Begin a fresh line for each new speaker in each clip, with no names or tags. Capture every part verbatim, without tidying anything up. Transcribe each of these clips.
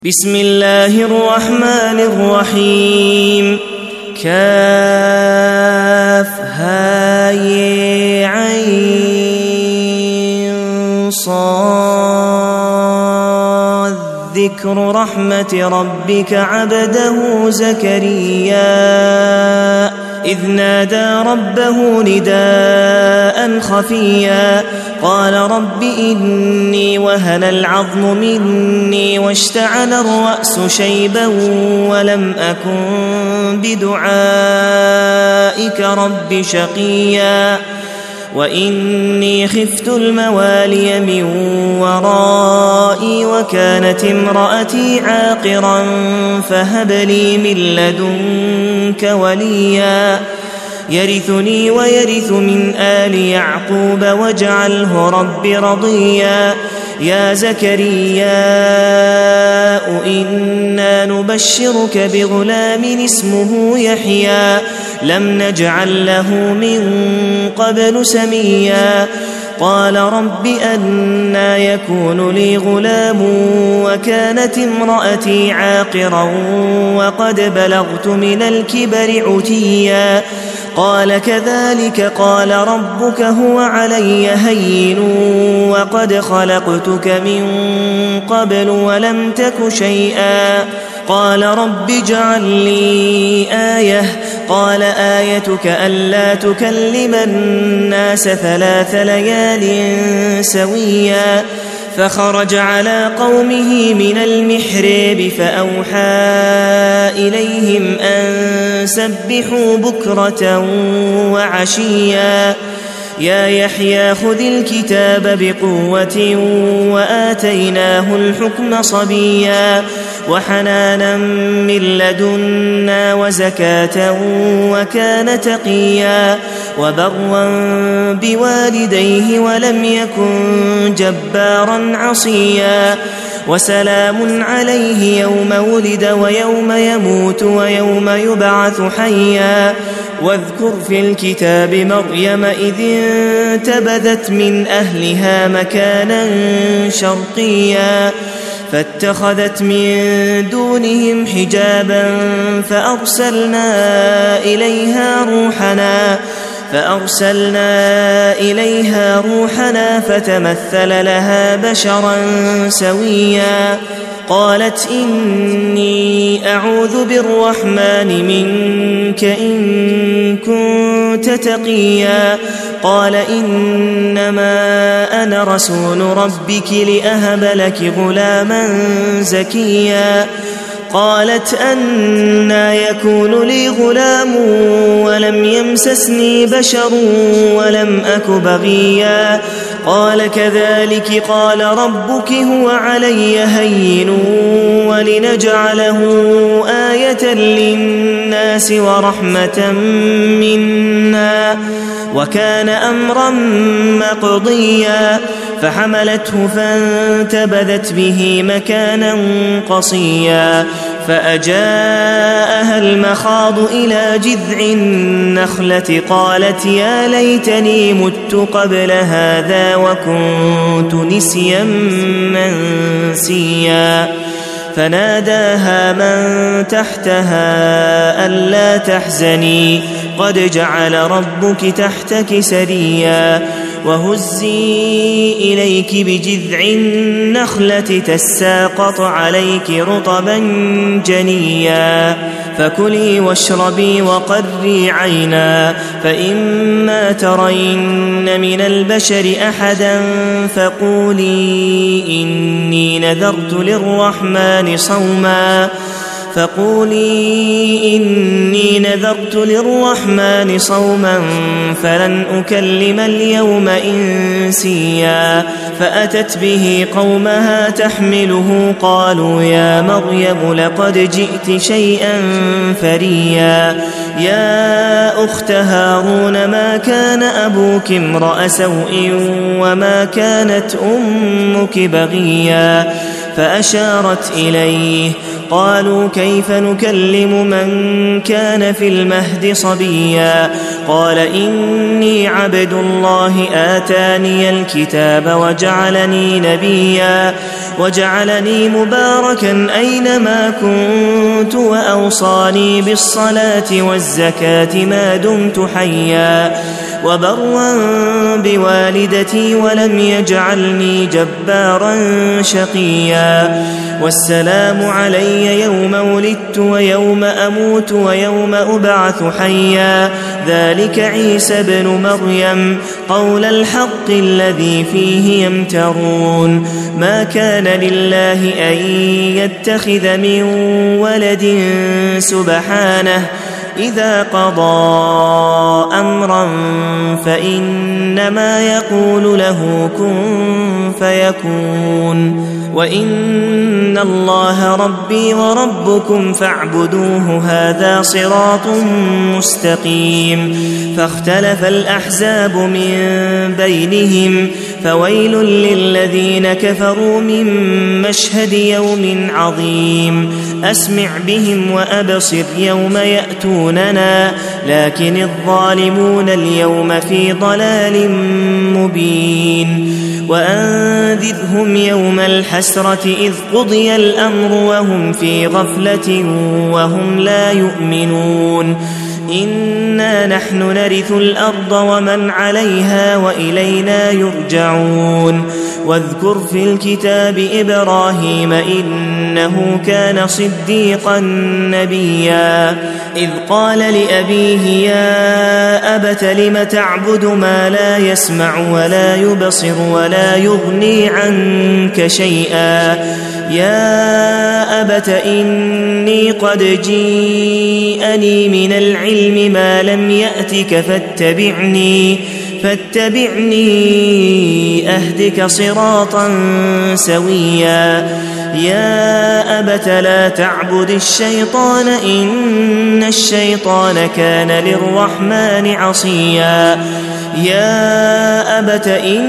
بسم الله الرحمن الرحيم كافها يا عين صاد ذكر رحمة ربك عبده زكريا إذ نادى ربه نداء خفيا قال رب إني وهن العظم مني واشتعل الرأس شيبا ولم أكن بدعائك رب شقيا وإني خفت الموالي من ورائي وكانت امرأتي عاقرا فهب لي من لدنك وليا يرثني ويرث من آل يعقوب واجعله رب رضيا يا زكريا إنا نبشرك بغلام اسمه يحيى لم نجعل له من قبل سميا قال رب أنى يكون لي غلام وكانت امرأتي عاقرا وقد بلغت من الكبر عتيا قال كذلك قال ربك هو علي هين وقد خلقتك من قبل ولم تك شيئا قال رب اجعل لي آية قال آيتك ألا تكلم الناس ثلاث ليال سويا فخرج على قومه من المحراب فأوحى إليهم أن سبحوا بكرة وعشيا يا يحيى خذ الكتاب بقوة وآتيناه الحكم صبيا وحنانا من لدنا وزكاة وكان تقيا وبرا بوالديه ولم يكن جبارا عصيا وسلام عليه يوم ولد ويوم يموت ويوم يبعث حيا واذكر في الكتاب مريم إذ انتبذت من أهلها مكانا شرقيا فاتخذت من دونهم حجابا فأرسلنا إليها روحنا فأرسلنا إليها روحنا فتمثل لها بشرا سويا قالت إني أعوذ بالرحمن منك إن كنت تقيا قال إنما أنا رسول ربك لأهب لك غلاما زكيا قالت أنى يكون لي غلام ولم يمسسني بشر ولم أك بغيا قال كذلك قال ربك هو علي هين ولنجعله آية للناس ورحمة منا وكان أمرا مقضيا فحملته فانتبذت به مكانا قصيا فأجاءها المخاض إلى جذع النخلة قالت يا ليتني مت قبل هذا وكنت نسيا منسيا فناداها من تحتها ألا تحزني قد جعل ربك تحتك سريا وهزي إليك بجذع النخلة تساقط عليك رطبا جنيا فكلي واشربي وقري عينا فإما ترين من البشر أحدا فقولي إني نذرت للرحمن صوما فقولي إني نذرت للرحمن صوما فلن أكلم اليوم إنسيا فأتت به قومها تحمله قالوا يا مريم لقد جئت شيئا فريا يا أخت هارون ما كان أبوك امرأ سوء وما كانت أمك بغيا فأشارت إليه قالوا كيف نكلم من كان في المهد صبيا قال إني عبد الله آتاني الكتاب وجعلني نبيا وجعلني مباركا أينما كنت وأوصاني بالصلاة والزكاة ما دمت حيا وبرا بوالدتي ولم يجعلني جبارا شقيا والسلام علي يوم ولدت ويوم أموت ويوم أبعث حيا ذلك عيسى بن مريم قول الحق الذي فيه يمترون ما كان لله أن يتخذ من ولد سبحانه إذا قضى أمرا فإنما يقول له كن فيكون وإن الله ربي وربكم فاعبدوه هذا صراط مستقيم فاختلف الأحزاب من بينهم فويل للذين كفروا من مشهد يوم عظيم أسمع بهم وأبصر يوم يأتوننا لكن الظالمون اليوم في ضلال مبين وأنذرهم يوم الحسرة إذ قضي الأمر وهم في غفلة وهم لا يؤمنون إنا نحن نرث الأرض ومن عليها وإلينا يرجعون واذكر في الكتاب إبراهيم إنه كان صديقا نبيا إذ قال لأبيه يا أبت لم تعبد ما لا يسمع ولا يبصر ولا يغني عنك شيئا يا أبت إني قد جيءني من العلم ما لم يأتك فاتبعني فاتبعني أهدك صراطا سويا يا أبت لا تعبد الشيطان إن الشيطان كان للرحمن عصيا يا أبت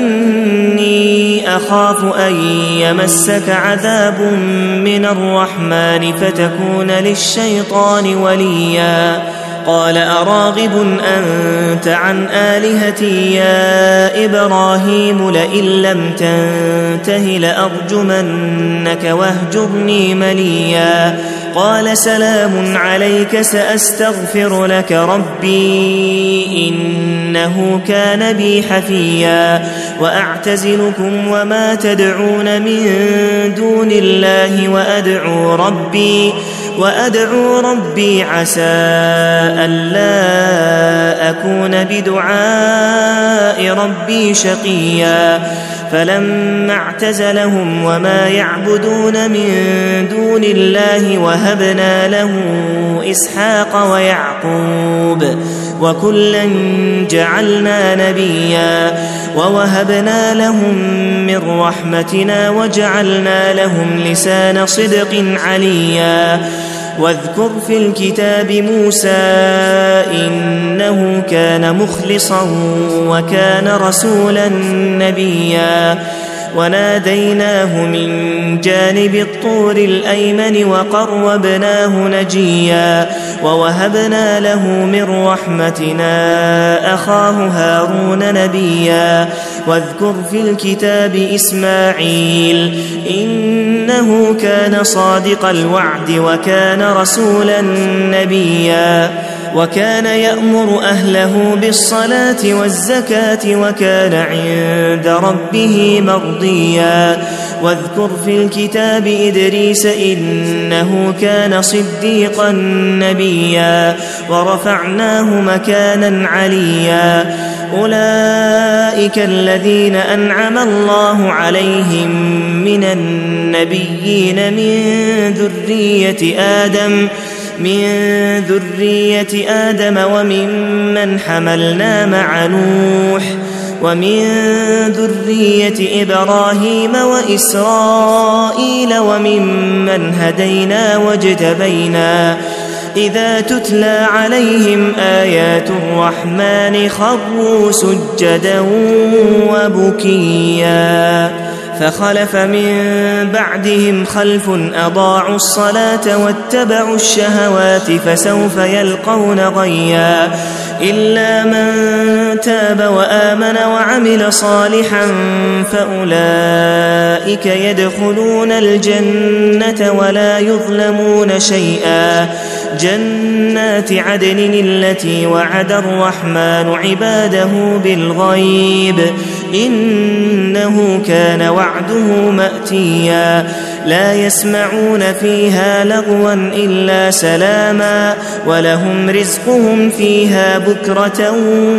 إني أخاف أن يمسك عذاب من الرحمن فتكون للشيطان وليا قال أراغب أنت عن آلهتي يا إبراهيم لئن لم تنته لأرجمنك واهجرني مليا قال سلام عليك سأستغفر لك ربي إنه كان بي حفيا وأعتزلكم وما تدعون من دون الله وأدعو ربي وأدعو ربي عسى ألا أكون بدعاء ربي شقيا فلما اعتزلهم وما يعبدون من دون الله وهبنا له إسحاق ويعقوب وكلا جعلنا نبيا ووهبنا لهم من رحمتنا وجعلنا لهم لسان صدق عليا واذكر في الكتاب موسى إنه كان مخلصا وكان رسولا نبيا وناديناه من جانب الطور الأيمن وقربناه نجيا ووهبنا له من رحمتنا أخاه هارون نبيا واذكر في الكتاب إسماعيل إنه كان صادق الوعد وكان رسولا نبيا وكان يأمر أهله بالصلاة والزكاة وكان عند ربه مرضيا واذكر في الكتاب إدريس إنه كان صديقا نبيا ورفعناه مكانا عليا أولئك الذين أنعم الله عليهم من النبيين من ذرية آدم من ذرية آدم وممن حملنا مع نوح ومن ذرية إبراهيم وإسرائيل وممن هدينا واجتبينا إذا تتلى عليهم آيات الرحمن خروا سجدا وبكيا فخلف من بعدهم خلف أضاعوا الصلاة واتبعوا الشهوات فسوف يلقون غيا إلا من تاب وآمن وعمل صالحا فأولئك يدخلون الجنة ولا يظلمون شيئا جنات عدن التي وعد الرحمن عباده بالغيب إنه كان وعده مأتيا لا يسمعون فيها لغوا إلا سلاما ولهم رزقهم فيها بكرة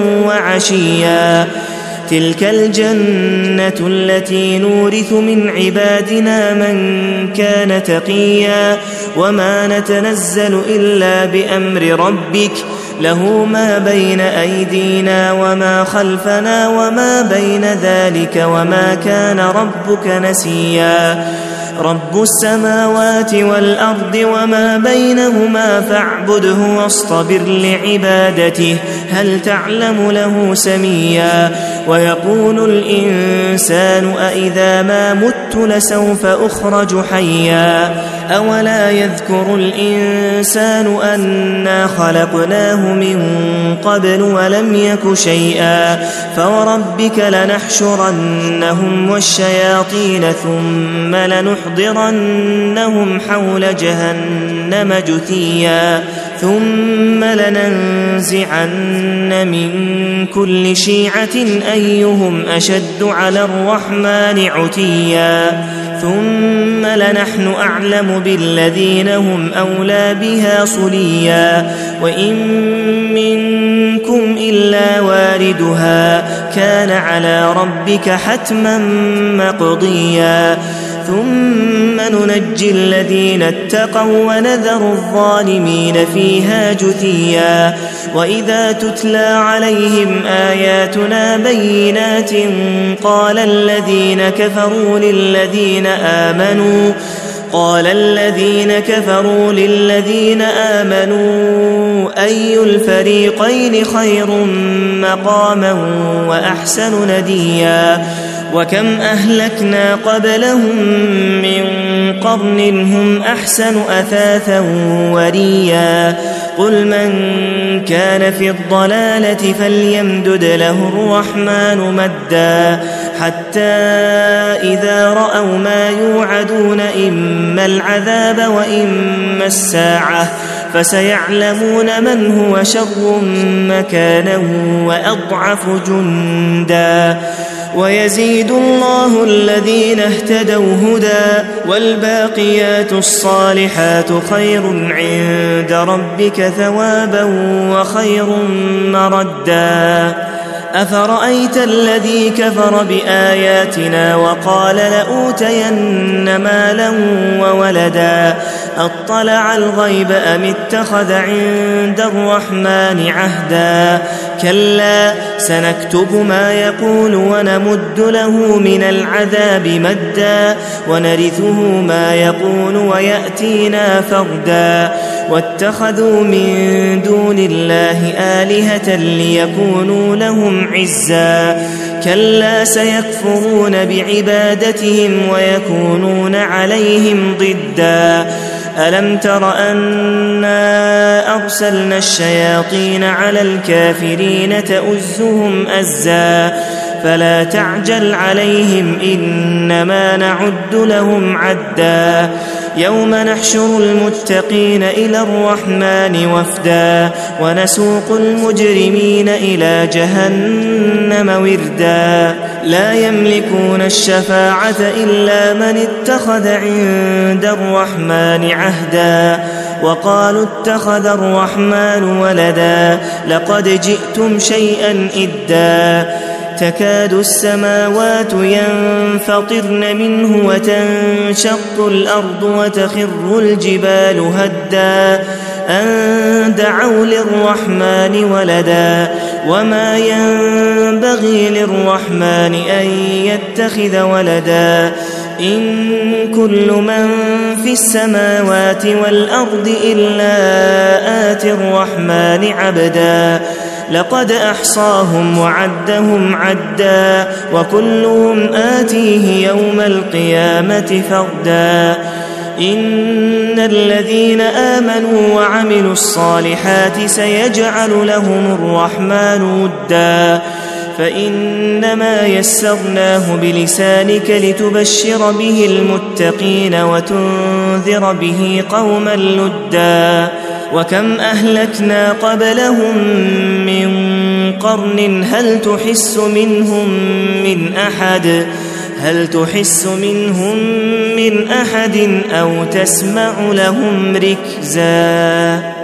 وعشيا تلك الجنة التي نورث من عبادنا من كان تقيا وما نتنزل إلا بأمر ربك له ما بين أيدينا وما خلفنا وما بين ذلك وما كان ربك نسيا رب السماوات والأرض وما بينهما فاعبده واصطبر لعبادته هل تعلم له سميا ويقول الإنسان أإذا ما مت لسوف أخرج حيا أولا يذكر الإنسان أنا خلقناه من قبل ولم يك شيئا فوربك لنحشرنهم والشياطين ثم لنحضرنهم حول جهنم جثيا ثم لننزعن من كل شيعة أيهم أشد على الرحمن عتيا ثم لنحن أعلم بالذين هم أولى بها صليا وإن منكم إلا واردها كان على ربك حتما مقضيا ثم ننجي الذين اتقوا ونذر الظالمين فيها جثيا وإذا تتلى عليهم آياتنا بينات قال الذين كفروا للذين آمنوا قال الذين كفروا للذين آمنوا أي الفريقين خير مقاما وأحسن نديا وكم أهلكنا قبلهم من قرن هم أحسن أثاثا وريا قل من كان في الضلالة فليمدد له الرحمن مدا حتى إذا رأوا ما يوعدون إما العذاب وإما الساعة فسيعلمون من هو شر مكانا وأضعف جندا ويزيد الله الذين اهتدوا هدى والباقيات الصالحات خير عند ربك ثوابا وخير مردا أفرأيت الذي كفر بآياتنا وقال لأوتين مالا وولدا أطلع الغيب أم اتخذ عند الرحمن عهدا كلا سنكتب ما يقول ونمد له من العذاب مدا ونرثه ما يقول ويأتينا فردا واتخذوا من دون الله آلهة ليكونوا لهم عزا كلا سيكفرون بعبادتهم ويكونون عليهم ضدا ألم تر أنا أرسلنا الشياطين على الكافرين تؤزهم أزا فلا تعجل عليهم إنما نعد لهم عدا يوم نحشر المتقين إلى الرحمن وفدا ونسوق المجرمين إلى جهنم وردا لا يملكون الشفاعة إلا من اتخذ عند الرحمن عهدا وقالوا اتخذ الرحمن ولدا لقد جئتم شيئا إدا تكاد السماوات ينفطرن منه وتنشق الأرض وتخر الجبال هدا أن دعوا للرحمن ولدا وما ينبغي للرحمن أن يتخذ ولدا إن كل من في السماوات والأرض إلا آتي الرحمن عبدا لقد أحصاهم وعدهم عدا وكلهم آتيه يوم القيامة فردا إن الذين آمنوا وعملوا الصالحات سيجعل لهم الرحمن ودا فإنما يسرناه بلسانك لتبشر به المتقين وتنذر به قوما لدا وكم أهلكنا قبلهم من قرن هل تحس منهم من أحد هل تحس منهم من أحد أو تسمع لهم ركزا